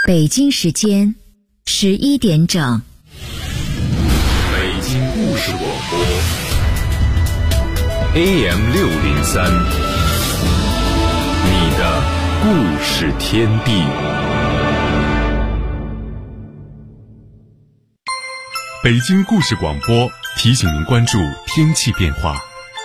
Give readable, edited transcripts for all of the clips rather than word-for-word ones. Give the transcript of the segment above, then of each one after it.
北京时间11点整。 北京故事广播 AM603，你的故事天地。北京故事广播提醒您关注天气变化。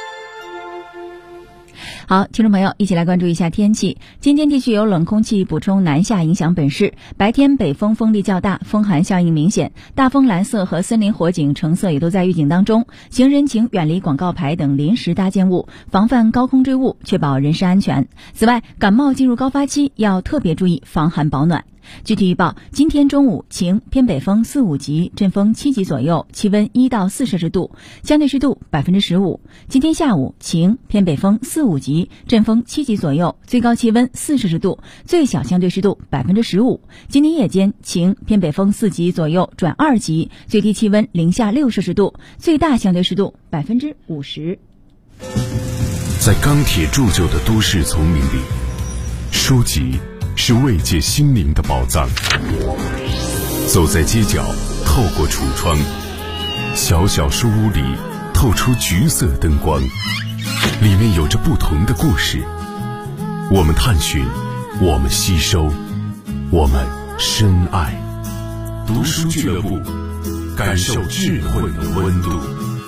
好，听众朋友，一起来关注一下天气。今天地区有冷空气补充南下影响本市，白天北风风力较大，风寒效应明显，大风蓝色和森林火警橙色也都在预警当中。行人请远离广告牌等临时搭建物，防范高空坠物，确保人身安全。此外，感冒进入高发期，要特别注意防寒保暖。具体预报：今天中午晴，偏北风4、5级，阵风7级左右，气温1到4摄氏度，相对湿度15%。今天下午晴，偏北风4、5级，阵风7级左右，最高气温4摄氏度，最小相对湿度15%。今天夜间晴，偏北风4级左右转2级，最低气温零下6摄氏度，最大相对湿度50%。 在钢铁铸就的都市丛林里，书籍是慰藉心灵的宝藏。走在街角，透过橱窗，小小书屋里透出橘色灯光，里面有着不同的故事。我们探寻，我们吸收，我们深爱。读书俱乐部，感受智慧的温度。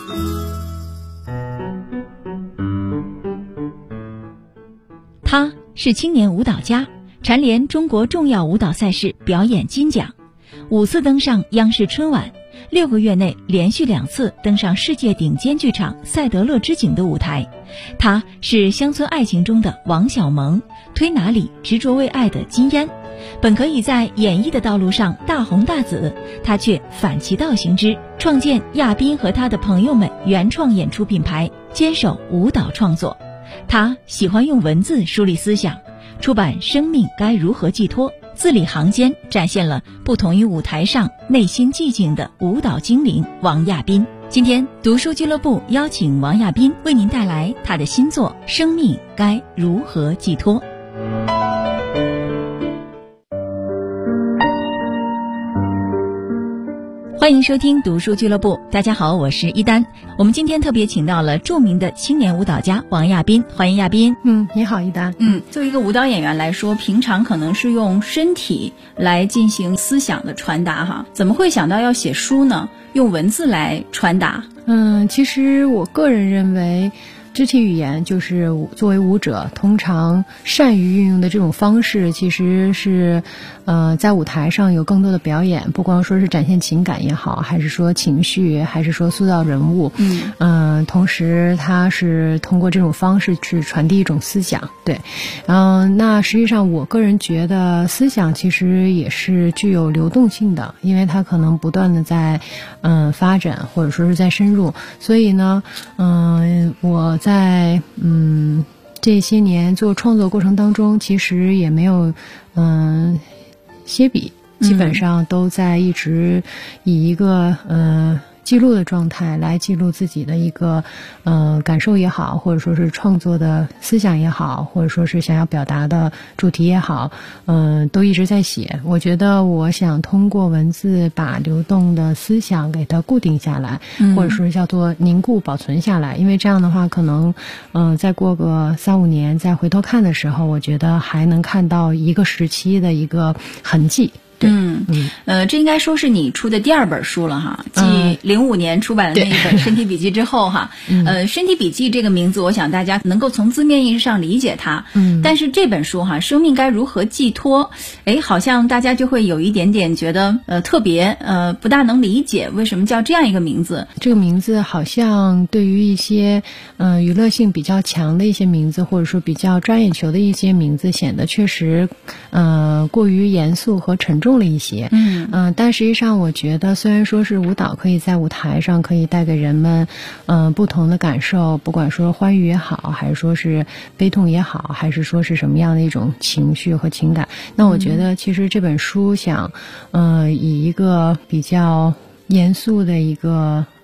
他是青年舞蹈家，蝉联中国重要舞蹈赛事表演金奖，5次登上央视春晚，6个月内连续2次登上世界顶尖剧场赛德勒之井的舞台。他是乡村爱情中的王小蒙，推拿里执着为爱的金嫣。本可以在演艺的道路上大红大紫，他却反其道行之，创建亚斌和他的朋友们原创演出品牌，坚守舞蹈创作。他喜欢用文字梳理思想，出版《生命该如何寄托》，字里行间展现了不同于舞台上内心寂静的舞蹈精灵王亚斌。今天读书俱乐部邀请王亚斌为您带来他的新作《生命该如何寄托》。欢迎收听读书俱乐部，大家好，我是一丹。我们今天特别请到了著名的青年舞蹈家王亚斌，欢迎亚斌。 你好，一丹。 作为一个舞蹈演员来说，平常可能是用身体来进行思想的传达哈，怎么会想到要写书呢？用文字来传达？ 其实我个人认为，肢体语言就是作为舞者通常善于运用的这种方式，其实是在舞台上有更多的表演，不光说是展现情感也好，还是说情绪，还是说塑造人物，同时它是通过这种方式去传递一种思想。对，那实际上我个人觉得思想其实也是具有流动性的，因为它可能不断的在发展，或者说是在深入，所以呢我在这些年做创作过程当中，其实也没有歇笔，基本上都在一直以一个记录的状态来记录自己的一个感受也好，或者说是创作的思想也好，或者说是想要表达的主题也好，都一直在写。我觉得我想通过文字把流动的思想给它固定下来，或者说叫做凝固保存下来，因为这样的话可能再过个3、5年再回头看的时候，我觉得还能看到一个时期的一个痕迹。 这应该说是你出的第2本书了哈，继05年出版的那一本《身体笔记》之后哈，身体笔记这个名字，我想大家能够从字面意义上理解它，但是这本书哈，生命该如何寄托，好像大家就会有一点点觉得特别不大能理解为什么叫这样一个名字。 这个名字好像对于一些娱乐性比较强的一些名字，或者说比较抓眼球的一些名字，显得确实过于严肃和沉重了一些。但实际上我觉得，虽然说是舞蹈可以在舞台上可以带给人们不同的感受，不管说欢愉也好，还是说是悲痛也好，还是说是什么样的一种情绪和情感，那我觉得其实这本书想以一个比较严肃的一个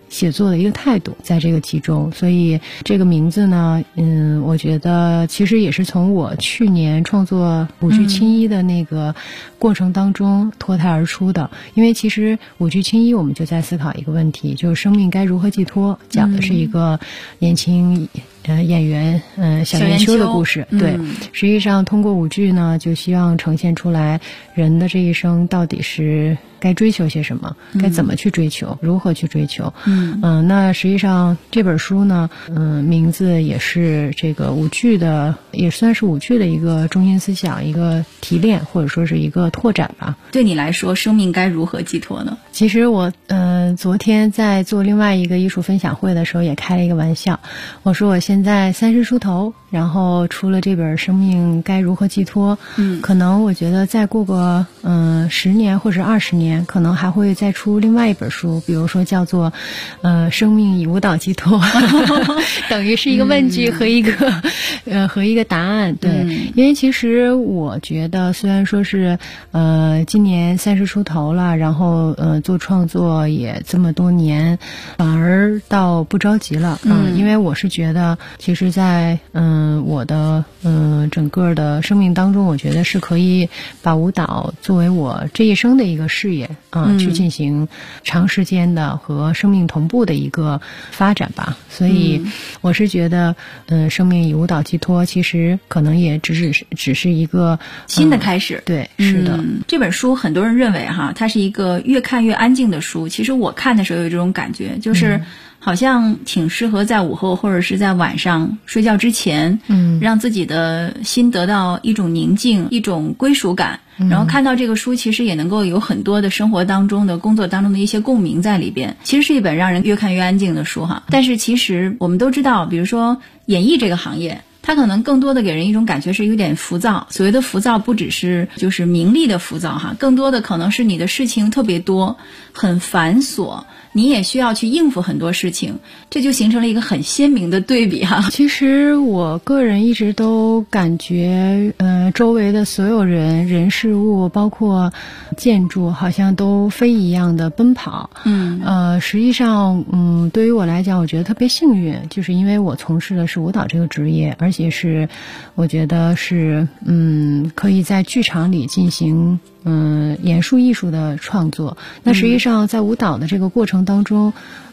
写作的一个态度在这个其中。所以这个名字呢，我觉得其实也是从我去年创作舞剧青衣的那个过程当中脱胎而出的。因为其实舞剧青衣我们就在思考一个问题，就是生命该如何寄托，讲的是一个年轻演员小燕秋的故事。对，实际上通过舞剧呢，就希望呈现出来人的这一生到底是该追求些什么，该怎么去追求，如何去追求。那实际上这本书呢，名字也是这个舞剧的，也算是舞剧的一个中心思想，一个提炼或者说是一个拓展吧。 对你来说，生命该如何寄托呢？ 其实我昨天在做另外一个艺术分享会的时候也开了一个玩笑，我说我现在30出头，然后出了这本《生命该如何寄托》，可能我觉得再过个10年或者20年，可能还会再出另外一本书，比如说叫做生命以舞蹈寄托，等于是一个问句和一个答案。对，因为其实我觉得虽然说是今年30出头了，然后做创作也这么多年，反而倒不着急了。因为我是觉得其实在我的整个的生命当中，我觉得是可以把舞蹈作为我这一生的一个事业去进行长时间的和生命同步的一个发展吧。所以我是觉得生命以舞蹈寄托其实可能也只是一个新的开始。 对，是的。 这本书很多人认为它是一个越看越安静的书，其实我看的时候有这种感觉，就是好像挺适合在午后或者是在晚上睡觉之前，让自己的心得到一种宁静，一种归属感。然后看到这个书，其实也能够有很多的生活当中的工作当中的一些共鸣在里边。其实是一本让人越看越安静的书哈。但是其实我们都知道，比如说演艺这个行业，它可能更多的给人一种感觉是有点浮躁。所谓的浮躁不只是就是名利的浮躁哈，更多的可能是你的事情特别多，很繁琐，你也需要去应付很多事情，这就形成了一个很鲜明的对比哈。 其实我个人一直都感觉周围的所有人事物包括建筑好像都非一样的奔跑。实际上对于我来讲，我觉得特别幸运，就是因为我从事的是舞蹈这个职业，而且是我觉得是可以在剧场里进行演述艺术的创作。那实际上在舞蹈的这个过程当中，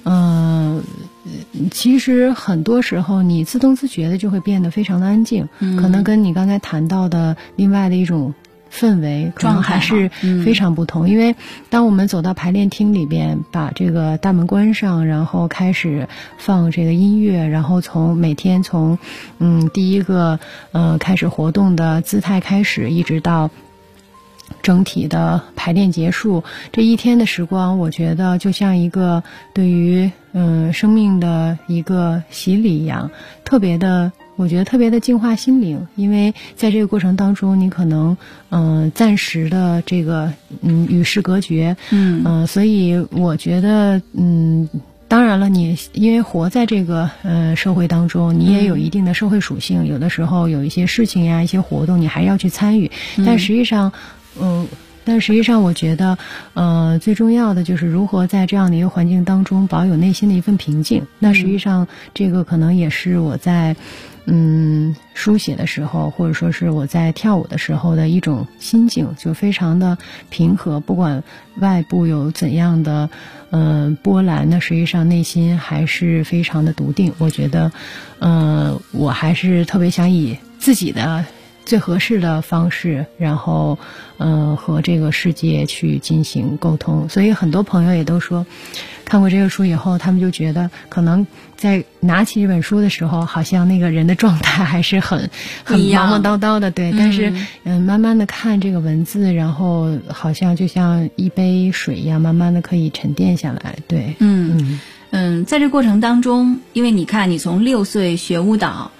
其实很多时候你自动自觉的就会变得非常的安静，可能跟你刚才谈到的另外的一种氛围可能还是非常不同。因为当我们走到排练厅里边，把这个大门关上，然后开始放这个音乐，然后每天从第一个开始活动的姿态开始，一直到整体的排练结束，这一天的时光，我觉得就像一个对于生命的一个洗礼一样，我觉得特别的净化心灵。因为在这个过程当中，你可能暂时的这个与世隔绝，所以我觉得当然了，你因为活在这个社会当中，你也有一定的社会属性，有的时候有一些事情呀，一些活动你还要去参与，但实际上我觉得最重要的就是如何在这样的一个环境当中保有内心的一份平静。那实际上这个可能也是我在书写的时候，或者说是我在跳舞的时候的一种心境，就非常的平和，不管外部有怎样的波澜，那实际上内心还是非常的笃定。我觉得我还是特别想以自己的最合适的方式，然后和这个世界去进行沟通。所以很多朋友也都说，看过这个书以后，他们就觉得可能在拿起这本书的时候，好像那个人的状态还是很忙忙叨叨的，对。但是慢慢的看这个文字，然后好像就像一杯水一样，慢慢的可以沉淀下来，对。 在这过程当中，因为你看，你从6岁学舞蹈，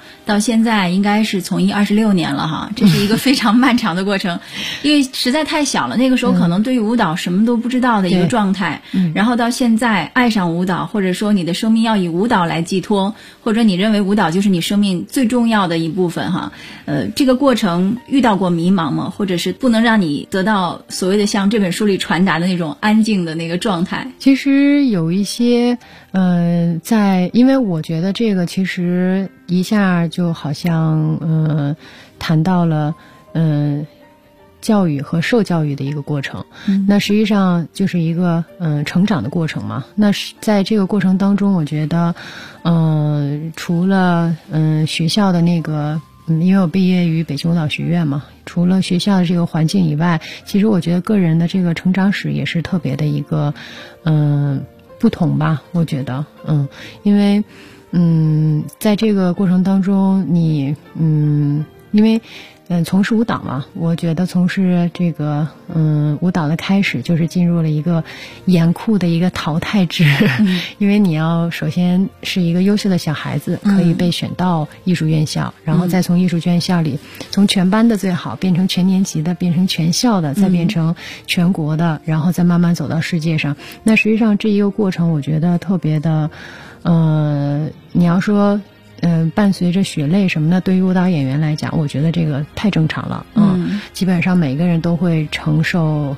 到现在应该是从艺26年了哈，这是一个非常漫长的过程，因为实在太小了，那个时候可能对于舞蹈什么都不知道的一个状态，然后到现在爱上舞蹈，或者说你的生命要以舞蹈来寄托，或者你认为舞蹈就是你生命最重要的一部分哈，这个过程遇到过迷茫吗？或者是不能让你得到所谓的像这本书里传达的那种安静的那个状态？ 其实有一些因为我觉得这个其实一下就好像谈到了教育和受教育的一个过程，那实际上就是一个成长的过程嘛。那在这个过程当中，我觉得除了学校的那个因为我毕业于北京舞蹈学院嘛，除了学校的这个环境以外，其实我觉得个人的这个成长史也是特别的一个不同吧，我觉得因为在这个过程当中你因为从事舞蹈嘛，我觉得从事这个舞蹈的开始就是进入了一个严酷的一个淘汰制，因为你要首先是一个优秀的小孩子，可以被选到艺术院校，然后再从艺术院校里从全班的最好变成全年级的，变成全校的，再变成全国的，然后再慢慢走到世界上。那实际上这一个过程我觉得特别的你要说伴随着血泪什么的，对于舞蹈演员来讲，我觉得这个太正常了。基本上每个人都会承受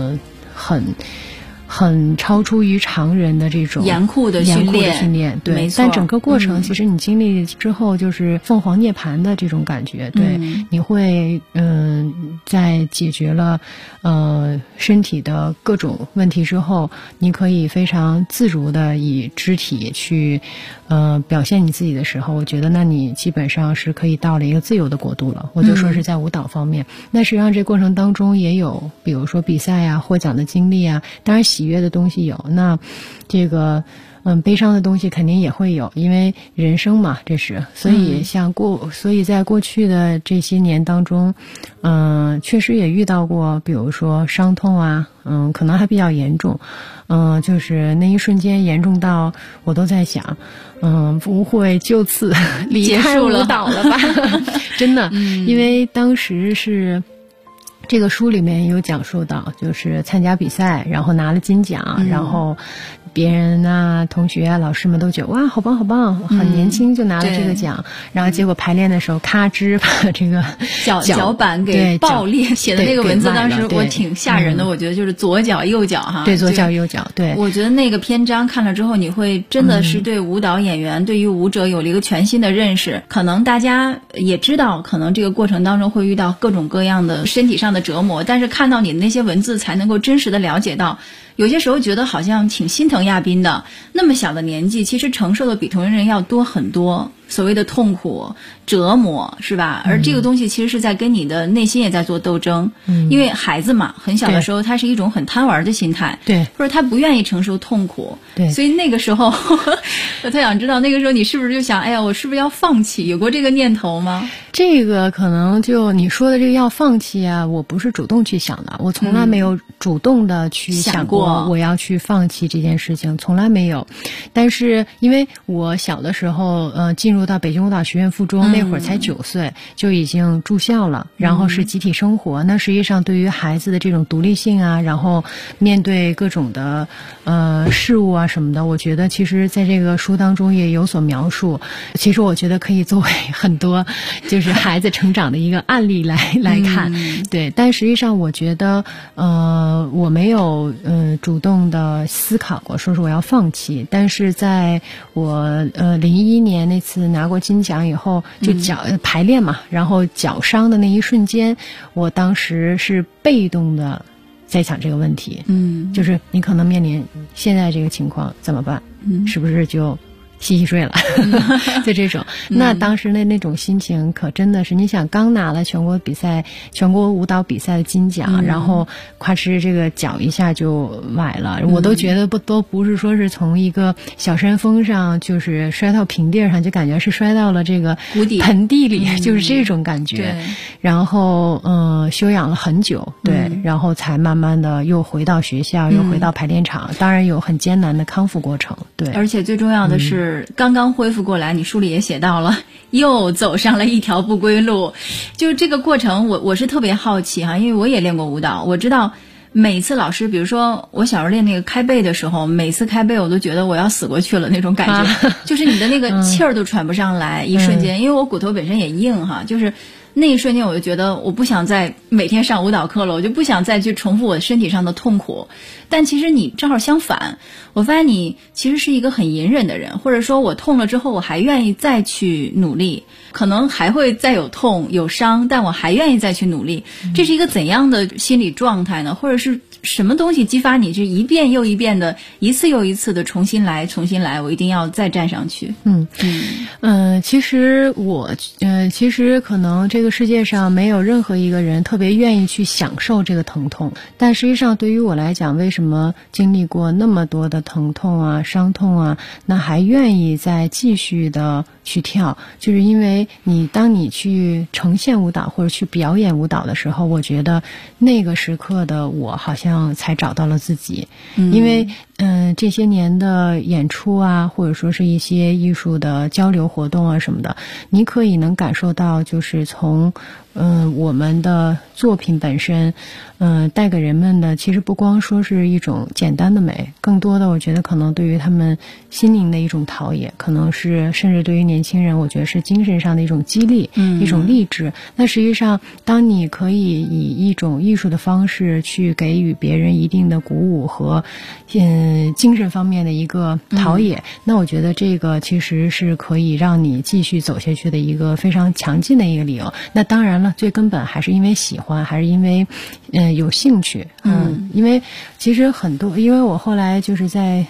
很超出于常人的这种严酷的训练， 对，没错。但整个过程其实你经历之后，就是凤凰涅槃的这种感觉，对，你会在解决了身体的各种问题之后，你可以非常自如的以肢体去表现你自己的时候，我觉得那你基本上是可以到了一个自由的国度了。我就说是在舞蹈方面，那实际上这过程当中也有，比如说比赛啊、获奖的经历啊，当然喜悦的东西有，那这个悲伤的东西肯定也会有，因为人生嘛，这是，所以在过去的这些年当中，确实也遇到过，比如说伤痛啊，可能还比较严重，就是那一瞬间严重到我都在想，不会就此离开舞蹈了吧？真的，因为当时是。这个书里面有讲述到，就是参加比赛，然后拿了金奖，然后别人啊、同学啊、老师们都觉得哇，好棒好棒，很年轻就拿了这个奖，然后结果排练的时候咔吱把这个脚板给爆裂，写的那个文字当时我挺吓人的，我觉得就是左脚右脚哈， 对，左脚右脚，对， 我觉得那个篇章看了之后，你会真的是对舞蹈演员、对于舞者有了一个全新的认识。可能大家也知道，可能这个过程当中会遇到各种各样的身体上的折磨，但是看到你的那些文字才能够真实的了解到，有些时候觉得好像挺心疼亚斌的，那么小的年纪其实承受的比同龄人要多很多，所谓的痛苦折磨是吧？而这个东西其实是在跟你的内心也在做斗争，因为孩子嘛，很小的时候他是一种很贪玩的心态， 对， 或者他不愿意承受痛苦， 对， 所以那个时候我特想知道，那个时候你是不是就想，哎呀，我是不是要放弃？有过这个念头吗？ 这个可能就你说的这个要放弃啊，我不是主动去想的，我从来没有主动的去想过我要去放弃这件事情，从来没有。但是因为我小的时候进入到北京舞蹈学院附中，那会儿才9岁，就已经住校了，然后是集体生活，那实际上对于孩子的这种独立性啊，然后面对各种的事物啊什么的，我觉得其实在这个书当中也有所描述，其实我觉得可以作为很多就是孩子成长的一个案例来看，对。但实际上我觉得我没有主动的思考过说是我要放弃，但是在我01年那次拿过金奖以后，就排练嘛，然后脚伤的那一瞬间，我当时是被动的在想这个问题，就是你可能面临现在这个情况怎么办，是不是就洗洗睡了就这种，那当时那种心情可真的是，你想刚拿了全国舞蹈比赛的金奖，然后咵哧这个脚一下就崴了，我都觉得都不是说是从一个小山峰上就是摔到平地上，就感觉是摔到了这个盆地里，就是这种感觉。然后休养了很久，对，然后才慢慢的又回到学校，又回到排练场，当然有很艰难的康复过程，对。 而且最重要的是刚刚恢复过来，你书里也写到了又走上了一条不归路。就这个过程我是特别好奇哈，因为我也练过舞蹈，我知道每次老师，比如说我小时候练那个开背的时候，每次开背我都觉得我要死过去了那种感觉，就是你的那个气儿都喘不上来，一瞬间，因为我骨头本身也硬哈，就是那一瞬间我就觉得我不想再每天上舞蹈课了，我就不想再去重复我身体上的痛苦。但其实你正好相反，我发现你其实是一个很隐忍的人，或者说我痛了之后我还愿意再去努力，可能还会再有痛有伤，但我还愿意再去努力。这是一个怎样的心理状态呢？或者是什么东西激发你这一遍又一遍的一次又一次的重新来，我一定要再站上去。 其实可能这个世界上没有任何一个人特别愿意去享受这个疼痛，但实际上对于我来讲，为什么经历过那么多的疼痛啊伤痛啊，那还愿意再继续的去跳，就是因为当你去呈现舞蹈或者去表演舞蹈的时候，我觉得那个时刻的我好像才找到了自己。因为这些年的演出啊，或者说是一些艺术的交流活动啊什么的，你可以能感受到，就是从我们的作品本身带给人们的，其实不光说是一种简单的美，更多的我觉得可能对于他们心灵的一种陶冶，可能是甚至对于年轻人，我觉得是精神上的一种激励，一种励志。那实际上当你可以以一种艺术的方式去给予别人一定的鼓舞和精神方面的一个陶冶，那我觉得这个其实是可以让你继续走下去的一个非常强劲的一个理由。那当然了，最根本还是因为喜欢，还是因为有兴趣。因为其实因为我后来就是在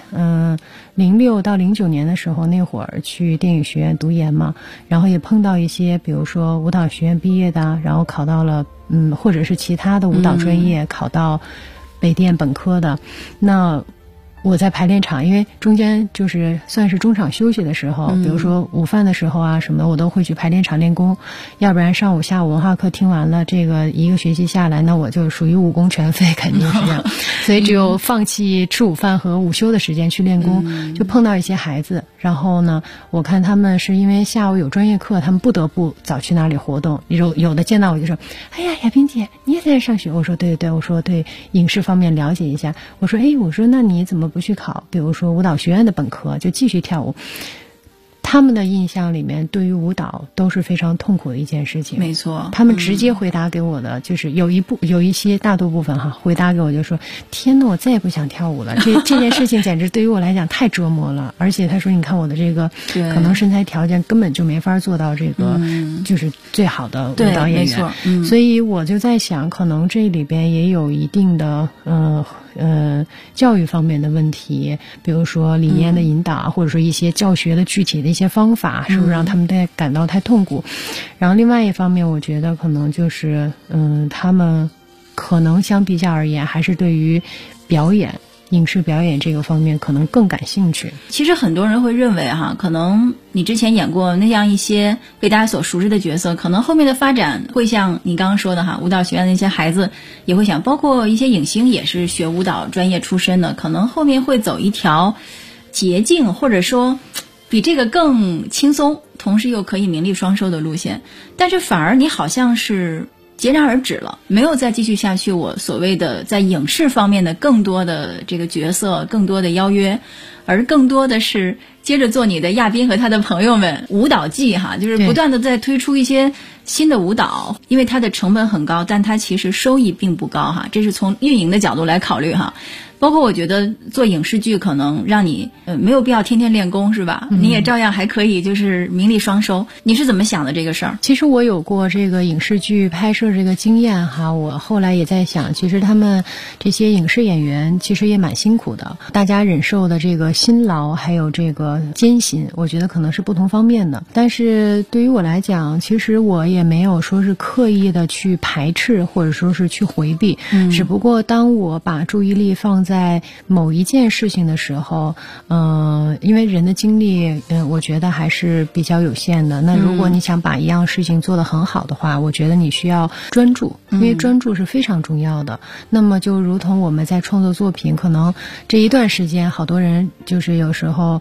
06到09年的时候，那会儿去电影学院读研嘛，然后也碰到一些比如说舞蹈学院毕业的，然后考到了或者是其他的舞蹈专业考到北电本科的。那我在排练场，因为中间就是算是中场休息的时候，比如说午饭的时候啊什么的，我都会去排练场练功，要不然上午下午文化课听完了，这个一个学期下来，那我就属于武功全废，肯定是这样。所以只有放弃吃午饭和午休的时间去练功。就碰到一些孩子，然后呢，我看他们是因为下午有专业课，他们不得不早去那里活动。有的见到我就说：“哎呀，亚萍姐，你也在上学？”我说：“对，我说对影视方面了解一下。”我说：“我说那你怎么不去考，比如说舞蹈学院的本科，就继续跳舞？”他们的印象里面，对于舞蹈都是非常痛苦的一件事情。 没错， 他们直接回答给我的就是有一些大多部分回答给我就说：“天哪，我再也不想跳舞了。这件事情简直对于我来讲太折磨了。”而且他说：“你看我的这个可能身材条件根本就没法做到这个就是最好的舞蹈演员。”没错，所以我就在想，可能这里边也有一定的教育方面的问题，比如说理念的引导，或者说一些教学的具体的一些方法，是不是让他们感到太痛苦？然后另外一方面，我觉得可能就是他们可能相比较而言，还是对于表演。影视表演这个方面可能更感兴趣。 其实很多人会认为可能你之前演过那样一些被大家所熟知的角色，可能后面的发展会像你刚刚说的舞蹈学院的那些孩子也会想，包括一些影星也是学舞蹈专业出身的，可能后面会走一条捷径，或者说比这个更轻松，同时又可以名利双收的路线。但是反而你好像是戛然而止了，没有再继续下去我所谓的在影视方面的更多的这个角色，更多的邀约，而更多的是接着做你的亚斌和他的朋友们舞蹈季就是不断的在推出一些新的舞蹈，因为它的成本很高，但它其实收益并不高这是从运营的角度来考虑包括我觉得做影视剧可能让你没有必要天天练功，是吧？你也照样还可以就是名利双收。你是怎么想的这个事儿？ 其实我有过这个影视剧拍摄这个经验我后来也在想，其实他们这些影视演员其实也蛮辛苦的，大家忍受的这个辛劳还有这个艰辛，我觉得可能是不同方面的。但是对于我来讲，其实我也没有说是刻意的去排斥或者说是去回避，只不过当我把注意力放在某一件事情的时候，因为人的精力我觉得还是比较有限的。那如果你想把一样事情做得很好的话，我觉得你需要专注，因为专注是非常重要的。那么就如同我们在创作作品，可能这一段时间好多人就是有时候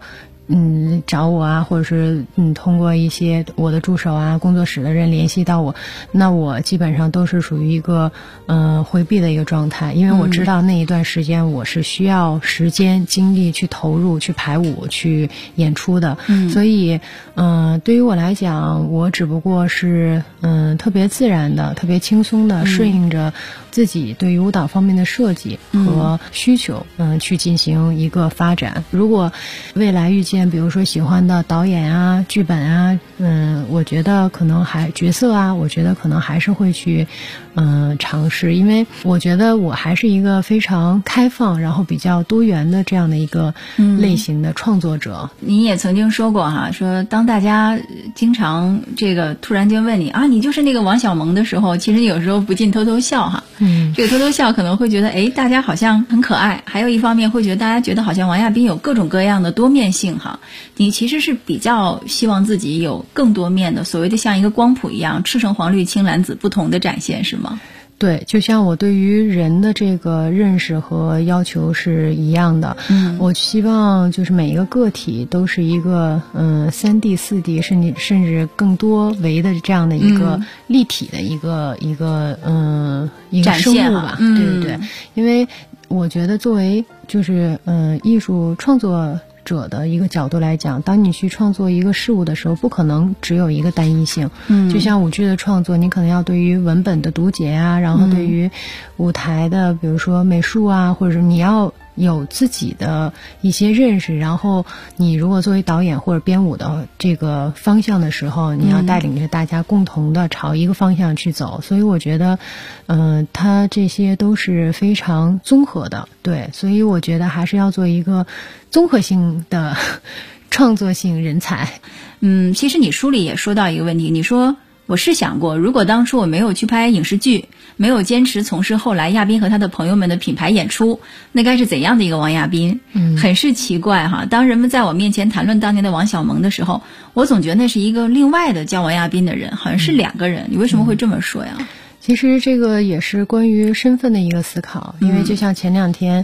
找我啊，或者是通过一些我的助手啊、工作室的人联系到我，那我基本上都是属于一个回避的一个状态，因为我知道那一段时间我是需要时间精力去投入、去排舞、去演出的，所以对于我来讲，我只不过是特别自然的、特别轻松的顺应着自己对于舞蹈方面的设计和需求，去进行一个发展。如果未来遇见比如说喜欢的导演啊、剧本啊，我觉得可能角色啊，我觉得可能还是会去尝试，因为我觉得我还是一个非常开放然后比较多元的这样的一个类型的创作者。 你也曾经说过哈，说当大家经常这个突然间问你啊，你就是那个王小蒙的时候，其实有时候不禁偷偷笑哈。这个偷偷笑可能会觉得大家好像很可爱，还有一方面会觉得大家觉得好像王亚斌有各种各样的多面性哈。你其实是比较希望自己有更多面的，所谓的像一个光谱一样，赤橙黄绿青蓝紫不同的展现，是吗？ 对，就像我对于人的这个认识和要求是一样的。我希望就是每一个个体都是一个3D、4D 甚至更多维的这样的一个立体的一个生物吧。对对对，因为我觉得作为就是艺术创作者的一个角度来讲，当你去创作一个事物的时候，不可能只有一个单一性。就像舞剧的创作，你可能要对于文本的读解啊，然后对于舞台的比如说美术啊，或者是你要有自己的一些认识，然后你如果作为导演或者编舞的这个方向的时候，你要带领着大家共同的朝一个方向去走。所以我觉得它这些都是非常综合的。对，所以我觉得还是要做一个综合性的创作性人才。 其实你书里也说到一个问题，你说我是想过，如果当初我没有去拍影视剧，没有坚持从事后来亚斌和他的朋友们的品牌演出，那该是怎样的一个王亚斌？很是奇怪哈。当人们在我面前谈论当年的王小蒙的时候，我总觉得那是一个另外的叫王亚斌的人，好像是两个人。你为什么会这么说呀？ 其实这个也是关于身份的一个思考，因为就像前2天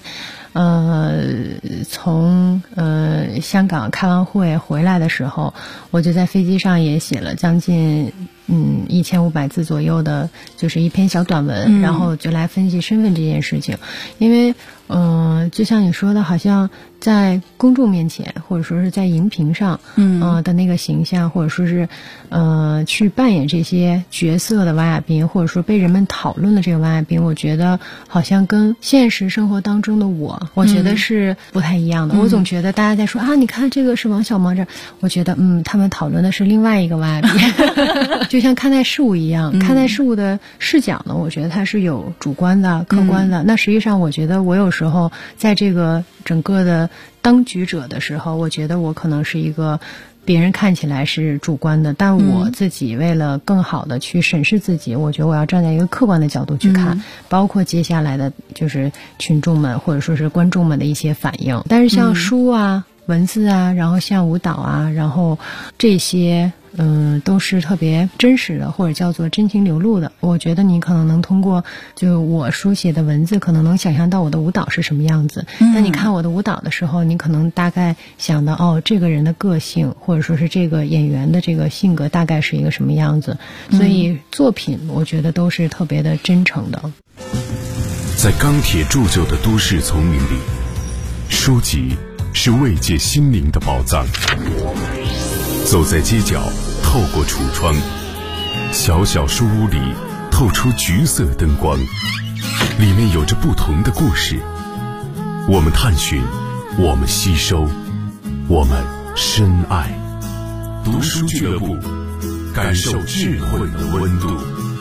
从香港开完会回来的时候，我就在飞机上也写了将近1500字左右的就是一篇小短文，然后就来分析身份这件事情。因为就像你说的，好像在公众面前或者说是在荧屏上的那个形象，或者说是去扮演这些角色的王亚斌，或者说被人们讨论的这个王亚斌，我觉得好像跟现实生活当中的我觉得是不太一样的。我总觉得大家在说啊，你看这个是王小蒙这，我觉得他们讨论的是另外一个王亚斌。就像看待事物一样，看待事物的视角呢，我觉得它是有主观的、客观的。那实际上我觉得我有时候在这个整个的当局者的时候，我觉得我可能是一个别人看起来是主观的，但我自己为了更好的去审视自己，我觉得我要站在一个客观的角度去看，包括接下来的就是群众们或者说是观众们的一些反应。但是像书啊、文字啊，然后像舞蹈啊，然后这些都是特别真实的，或者叫做真情流露的。我觉得你可能能通过就我书写的文字，可能能想象到我的舞蹈是什么样子。那你看我的舞蹈的时候，你可能大概想到这个人的个性，或者说是这个演员的这个性格大概是一个什么样子。所以作品我觉得都是特别的真诚的。 在钢铁铸就的都市丛林里，书籍是慰藉心灵的宝藏。走在街角，透过橱窗，小小书屋里透出橘色灯光，里面有着不同的故事。我们探寻，我们吸收，我们深爱。读书俱乐部，感受智慧的温度。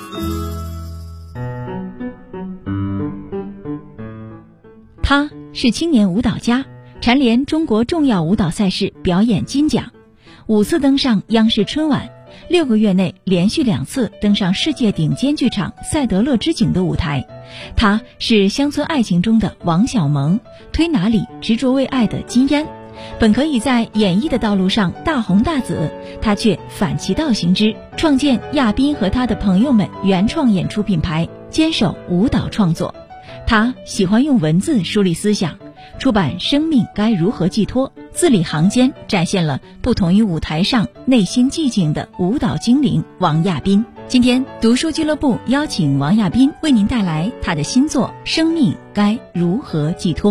他是青年舞蹈家，蝉联中国重要舞蹈赛事表演金奖，5次登上央视春晚，6个月内连续2次登上世界顶尖剧场赛德勒之井的舞台。他是乡村爱情中的王小蒙，推拿里执着为爱的金嫣。本可以在演艺的道路上大红大紫，他却反其道行之，创建亚斌和他的朋友们原创演出品牌，坚守舞蹈创作。他喜欢用文字梳理思想， 出版《生命该如何寄托》，字里行间展现了不同于舞台上内心寂静的舞蹈精灵王亚斌。今天读书俱乐部邀请王亚斌为您带来他的新作《生命该如何寄托》。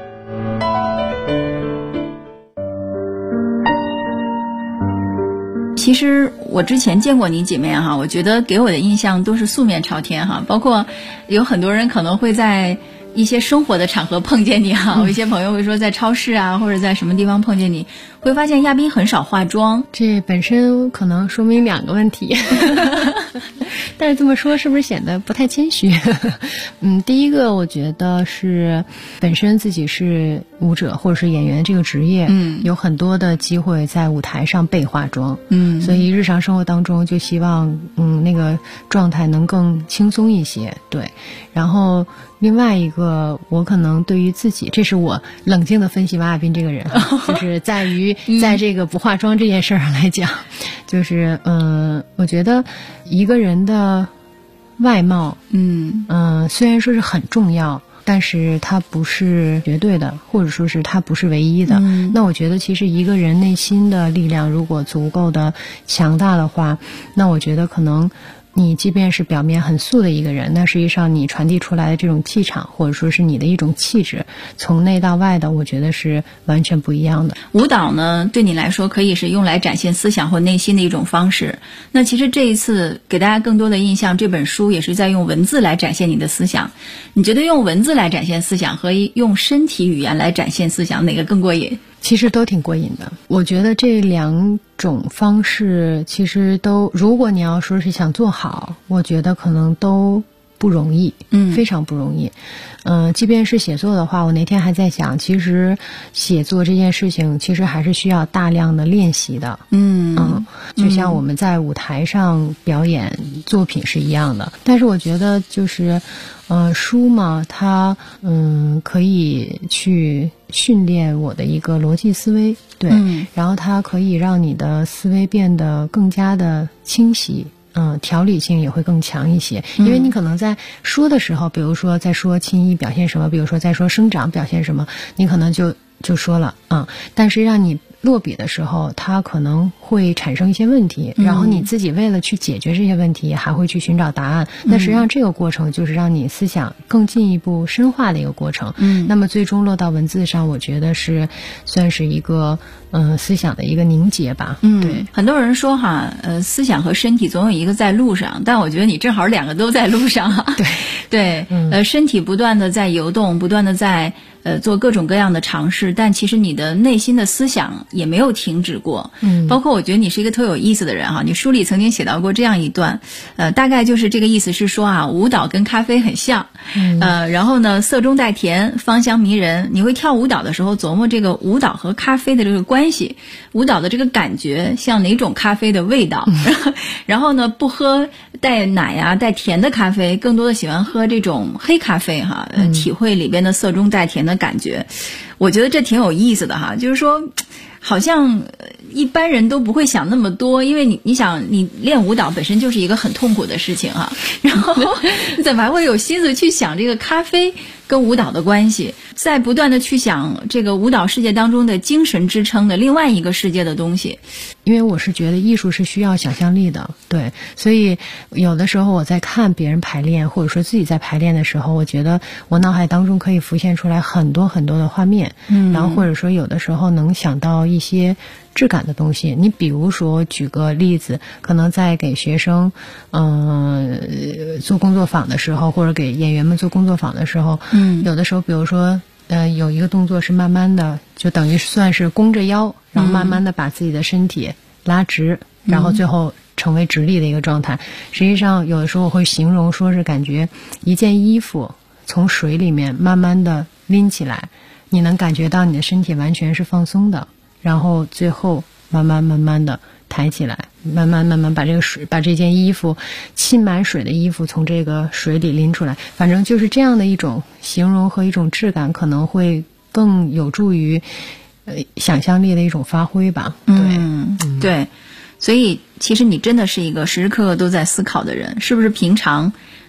其实我之前见过你几面哈，我觉得给我的印象都是素面朝天哈，包括有很多人可能会在一些生活的场合碰见你哈，有一些朋友会说在超市啊或者在什么地方碰见你，会发现亚斌很少化妆， 这本身可能说明2个问题但是这么说是不是显得不太谦虚第一个我觉得是本身自己是舞者或者是演员这个职业，有很多的机会在舞台上被化妆，所以日常生活当中就希望那个状态能更轻松一些，对。然后另外一个我可能对于自己，这是我冷静的分析王亚斌这个人就是在于在这个不化妆这件事上来讲，就是我觉得一个人的外貌虽然说是很重要，但是它不是绝对的，或者说是它不是唯一的。那我觉得其实一个人内心的力量如果足够的强大的话，那我觉得可能你即便是表面很素的一个人，那实际上你传递出来的这种气场或者说是你的一种气质，从内到外的我觉得是完全不一样的。 舞蹈呢对你来说可以是用来展现思想或内心的一种方式，那其实这一次给大家更多的印象，这本书也是在用文字来展现你的思想。你觉得用文字来展现思想和用身体语言来展现思想哪个更过瘾？ 其实都挺过瘾的。我觉得这2种方式其实都，如果你要说是想做好，我觉得可能都不容易，非常不容易。即便是写作的话，我那天还在想，其实写作这件事情其实还是需要大量的练习的。就像我们在舞台上表演作品是一样的。但是我觉得就是书嘛，它可以去训练我的一个逻辑思维，对，然后它可以让你的思维变得更加的清晰。条理性也会更强一些，因为你可能在说的时候，比如说在说青衣表现什么，比如说在说生长表现什么，你可能就说了，但是让你落笔的时候，它可能会产生一些问题，然后你自己为了去解决这些问题，还会去寻找答案。那实际上这个过程就是让你思想更进一步深化的一个过程。那么最终落到文字上，我觉得是算是一个思想的一个凝结吧。对， 很多人说哈，思想和身体总有一个在路上，但我觉得你正好2个都在路上哈。对，身体不断的在游动，不断的在做各种各样的尝试，但其实你的内心的思想也没有停止过。包括我觉得你是一个特有意思的人哈，你书里曾经写到过这样一段，大概就是这个意思是说啊，舞蹈跟咖啡很像，然后呢色中带甜，芳香迷人。你会跳舞蹈的时候琢磨这个舞蹈和咖啡的这个关系，舞蹈的这个感觉像哪种咖啡的味道，然后呢不喝带奶啊带甜的咖啡，更多的喜欢喝这种黑咖啡哈，体会里边的色中带甜的感觉。我觉得这挺有意思的哈，就是说好像一般人都不会想那么多，因为你想你练舞蹈本身就是一个很痛苦的事情哈，然后你怎么还会有心思去想这个咖啡跟舞蹈的关系，在不断的去想这个舞蹈世界当中的精神支撑的另外一个世界的东西。 因为我是觉得艺术是需要想象力的，对，所以有的时候我在看别人排练或者说自己在排练的时候，我觉得我脑海当中可以浮现出来很多很多的画面，然后或者说有的时候能想到一些质感的东西。你比如说举个例子，可能在给学生做工作坊的时候，或者给演员们做工作坊的时候，有的时候比如说有一个动作是慢慢的，就等于算是弓着腰，然后慢慢的把自己的身体拉直，然后最后成为直立的一个状态。实际上有的时候我会形容说是感觉一件衣服从水里面慢慢的拎起来，你能感觉到你的身体完全是放松的，然后最后慢慢的抬起来，慢慢把这件衣服浸满水的衣服从这个水里拎出来。反正就是这样的一种形容和一种质感，可能会更有助于想象力的一种发挥吧。 对，所以其实你真的是一个时时刻刻都在思考的人，是不是？平常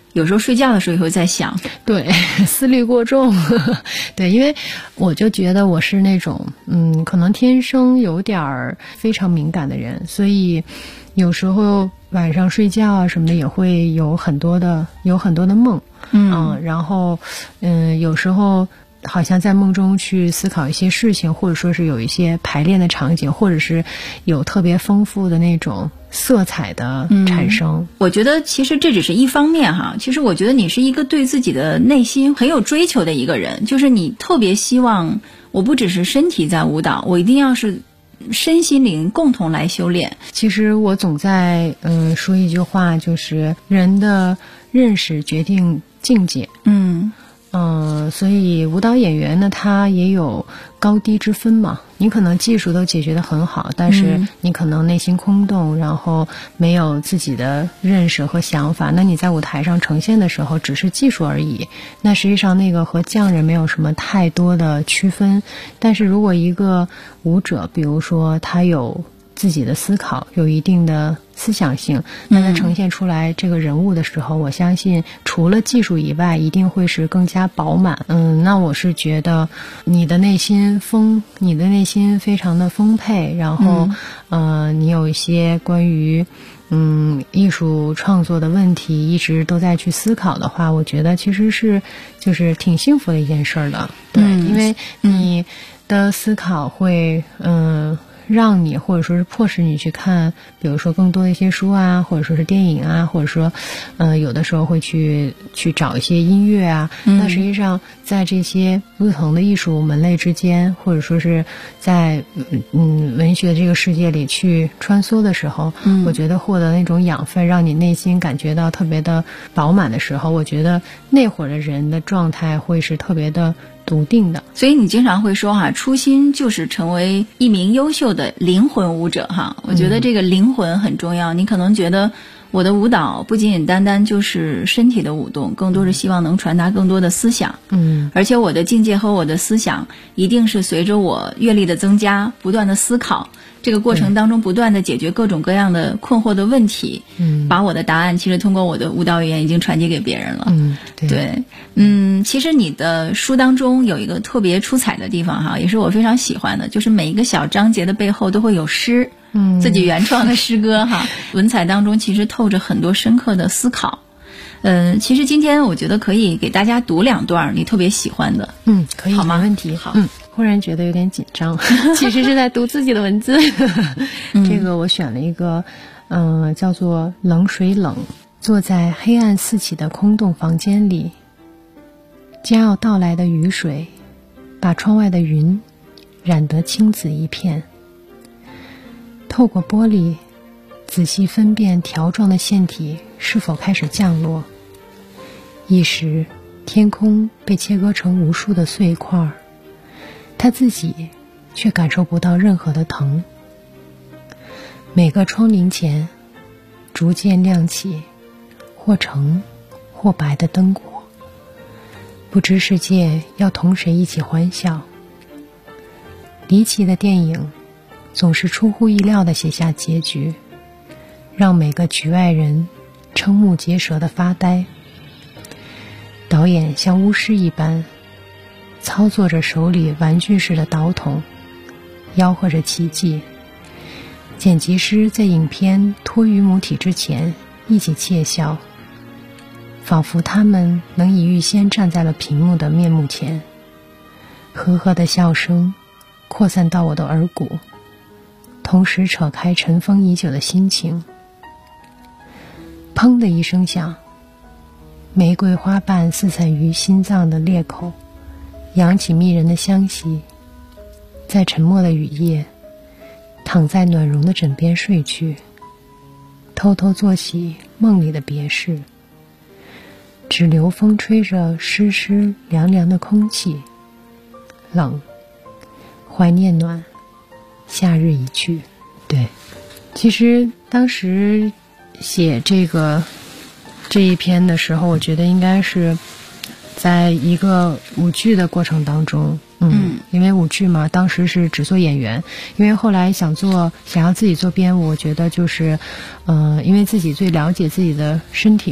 有时候睡觉的时候也会在想， 对，思虑过重。对，因为我就觉得我是那种可能天生有点非常敏感的人，所以有时候晚上睡觉啊什么的也会有很多的梦。然后有时候好像在梦中去思考一些事情，或者说是有一些排练的场景，或者是有特别丰富的那种色彩的产生。 我觉得其实这只是一方面哈，其实我觉得你是一个对自己的内心很有追求的一个人，就是你特别希望我不只是身体在舞蹈，我一定要是身心灵共同来修炼。 其实我总在说一句话，就是人的认识决定境界。所以舞蹈演员呢，他也有高低之分嘛。你可能技术都解决得很好，但是你可能内心空洞，然后没有自己的认识和想法，那你在舞台上呈现的时候只是技术而已，那实际上那个和匠人没有什么太多的区分。但是如果一个舞者，比如说他有自己的思考，有一定的思想性，那他呈现出来这个人物的时候，我相信除了技术以外，一定会是更加饱满。那我是觉得你的内心非常的丰沛，然后你有一些关于艺术创作的问题一直都在去思考的话，我觉得其实是就是挺幸福的一件事的。对，因为你的思考会让你或者说是迫使你去看，比如说更多的一些书啊，或者说是电影啊，或者说有的时候会去找一些音乐啊。那实际上在这些不同的艺术门类之间，或者说是在文学这个世界里去穿梭的时候，我觉得获得那种养分，让你内心感觉到特别的饱满的时候，我觉得那会儿的人的状态会是特别的笃定的。 所以你经常会说哈，初心就是成为一名优秀的灵魂舞者哈。我觉得这个灵魂很重要。你可能觉得我的舞蹈不仅仅单单就是身体的舞动，更多是希望能传达更多的思想。而且我的境界和我的思想一定是随着我阅历的增加，不断的思考，这个过程当中不断的解决各种各样的困惑的问题，把我的答案其实通过我的舞蹈语言已经传递给别人了。对，其实你的书当中有一个特别出彩的地方哈，也是我非常喜欢的，就是每一个小章节的背后都会有诗，自己原创的诗歌哈，文采当中其实透着很多深刻的思考。其实今天我觉得可以给大家读2段你特别喜欢的。 可以， 好吗？ 没问题。 好。 忽然觉得有点紧张，其实是在读自己的文字。这个我选了一个叫做冷水冷。坐在黑暗四起的空洞房间里，将要到来的雨水把窗外的云染得青紫一片。透过玻璃仔细分辨条状的线体是否开始降落，一时天空被切割成无数的碎块，他自己却感受不到任何的疼。每个窗棂前逐渐亮起或橙或白的灯果，不知世界要同谁一起欢笑。离奇的电影总是出乎意料地写下结局，让每个局外人瞠目结舌地发呆。导演像巫师一般操作着手里玩具似的导筒，吆喝着奇迹。剪辑师在影片脱于母体之前一起窃笑，仿佛他们能已预先站在了屏幕的面目前。呵呵的笑声扩散到我的耳骨，同时扯开尘封已久的心情。砰的一声响，玫瑰花瓣四散于心脏的裂口，扬起迷人的香息。在沉默的雨夜，躺在暖融的枕边睡去，偷偷做起梦里的别事。只留风吹着湿湿凉凉的空气，冷，怀念暖，夏日已去。对，其实当时写这一篇的时候，我觉得应该是在一个舞剧的过程当中。因为舞剧嘛，当时是只做演员，因为后来想要自己做编舞，我觉得就是因为自己最了解自己的身体嘛，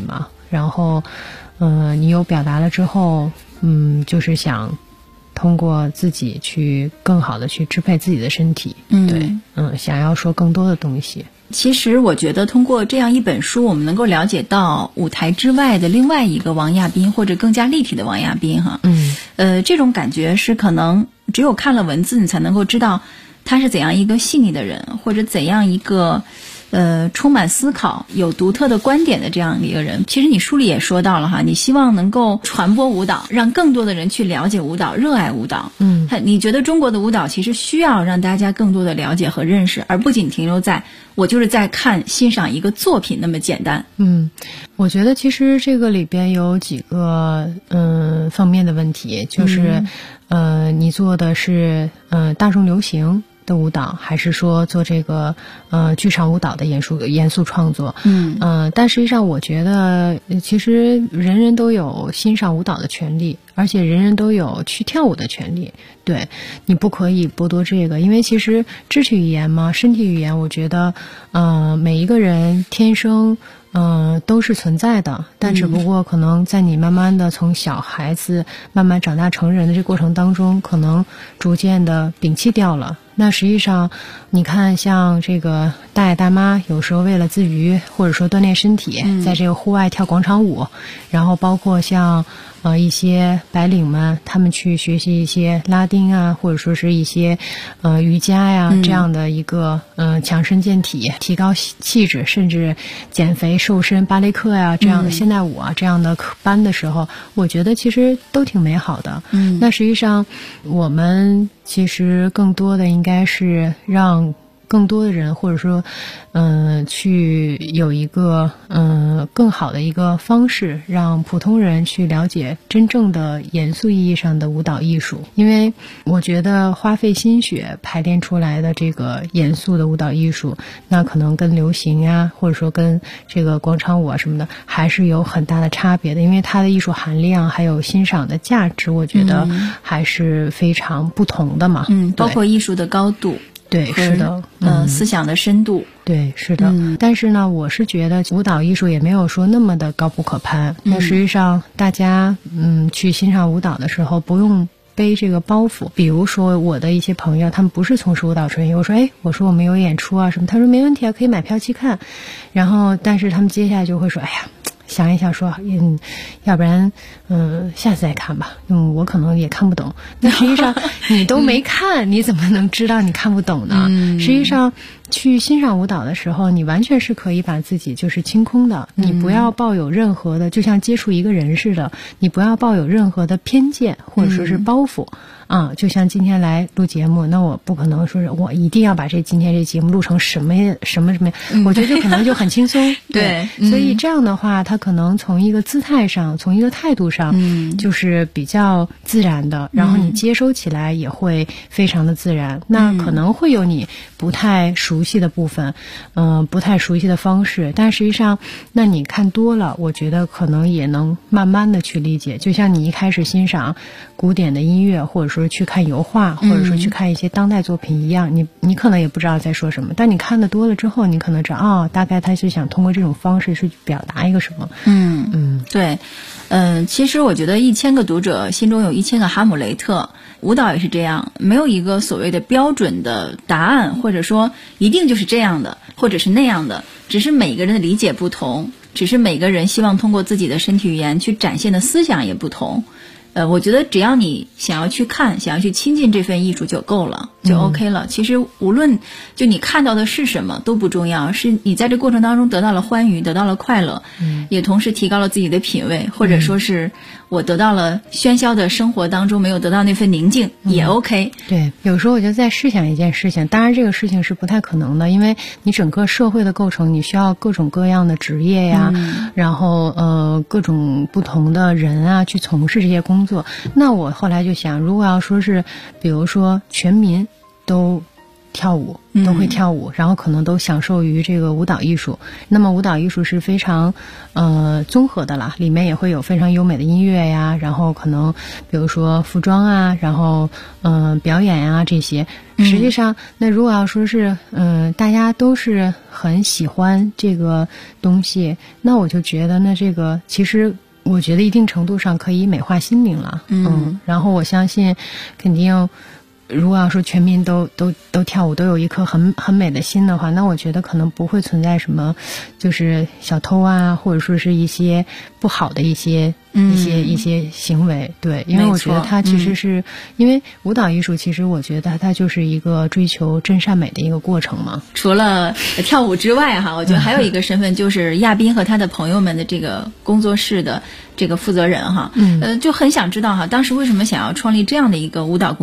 然后你有表达了之后，就是想通过自己去更好的去支配自己的身体，对，想要说更多的东西。 其实我觉得通过这样一本书，我们能够了解到舞台之外的另外一个王亚斌，或者更加立体的王亚斌哈。这种感觉是可能只有看了文字，你才能够知道他是怎样一个细腻的人，或者怎样一个充满思考、有独特的观点的这样一个人。其实你书里也说到了哈，你希望能够传播舞蹈，让更多的人去了解舞蹈、热爱舞蹈。你觉得中国的舞蹈其实需要让大家更多的了解和认识，而不仅停留在我就是在欣赏一个作品那么简单。 我觉得其实这个里边有几个方面的问题，就是你做的是大众流行的舞蹈，还是说做这个剧场舞蹈的严肃创作？但实际上我觉得其实人人都有欣赏舞蹈的权利，而且人人都有去跳舞的权利。对，你不可以剥夺这个，因为其实肢体语言嘛，身体语言，我觉得每一个人天生都是存在的，但只不过可能在你慢慢的从小孩子慢慢长大成人的这过程当中，可能逐渐的摒弃掉了。那实际上你看像这个大爷大妈有时候为了自娱或者说锻炼身体，在这个户外跳广场舞，然后包括像一些白领们他们去学习一些拉丁啊，或者说是一些瑜伽呀这样的一个强身健体、提高气质，甚至减肥瘦身、芭蕾课呀这样的现代舞啊这样的班的时候，我觉得其实都挺美好的。那实际上我们其实更多的应该是让更多的人，或者说去有一个更好的一个方式，让普通人去了解真正的严肃意义上的舞蹈艺术。因为我觉得花费心血排练出来的这个严肃的舞蹈艺术，那可能跟流行啊，或者说跟这个广场舞啊什么的还是有很大的差别的，因为它的艺术含量还有欣赏的价值，我觉得还是非常不同的嘛。 包括艺术的高度， 对，是的， 思想的深度， 对，是的。但是呢，我是觉得舞蹈艺术也没有说那么的高不可攀。那实际上，大家去欣赏舞蹈的时候，不用背这个包袱。比如说，我的一些朋友，他们不是从事舞蹈专业，我说我们有演出啊什么，他说没问题啊，可以买票去看。然后，但是他们接下来就会说，哎呀，想一想说，要不然下次再看吧，我可能也看不懂。那实际上你都没看，你怎么能知道你看不懂呢？实际上去欣赏舞蹈的时候，你完全是可以把自己就是清空的，你不要抱有任何的，就像接触一个人似的，你不要抱有任何的偏见或者说是包袱。就像今天来录节目，那我不可能说是我一定要把今天这节目录成什么，我觉得这可能就很轻松。 对， 所以这样的话，它可能从一个姿态上，从一个态度上，就是比较自然的，然后你接收起来也会非常的自然。那可能会有你不太熟悉的部分，不太熟悉的方式，但实际上，那你看多了，我觉得可能也能慢慢的去理解。就像你一开始欣赏古典的音乐，或者说去看油画，或者说去看一些当代作品一样，你可能也不知道在说什么，但你看的多了之后，你可能知道大概他是想通过这种方式去表达一个什么。 对，其实我觉得1000个读者心中有1000个哈姆雷特，舞蹈也是这样，没有一个所谓的标准的答案，或者说一定就是这样的，或者是那样的，只是每个人的理解不同，只是每个人希望通过自己的身体语言去展现的思想也不同。我觉得只要你想要去看，想要去亲近这份艺术就够了，就 OK 了。其实无论就你看到的是什么都不重要，是你在这过程当中得到了欢愉，得到了快乐，也同时提高了自己的品味，或者说是我得到了喧嚣的生活当中没有得到那份宁静，也 OK。 对，有时候我就在试想一件事情，当然这个事情是不太可能的，因为你整个社会的构成，你需要各种各样的职业呀，然后各种不同的人啊去从事这些工作。那我后来就想，如果要说是比如说全民都跳舞，都会跳舞，然后可能都享受于这个舞蹈艺术。那么舞蹈艺术是非常综合的啦，里面也会有非常优美的音乐呀，然后可能比如说服装啊，然后表演啊这些。实际上那如果要说是大家都是很喜欢这个东西，那我就觉得那这个其实我觉得一定程度上可以美化心灵了。然后我相信肯定如果要说全民都跳舞，都有一颗很美的心的话，那我觉得可能不会存在什么就是小偷啊，或者说是一些不好的一些行为。对，因为我觉得它其实是因为舞蹈艺术，其实我觉得它就是一个追求真善美的一个过程嘛。 除了跳舞之外哈，我觉得还有一个身份就是亚斌和他的朋友们的这个工作室的这个负责人哈。就很想知道哈，当时为什么想要创立这样的一个舞蹈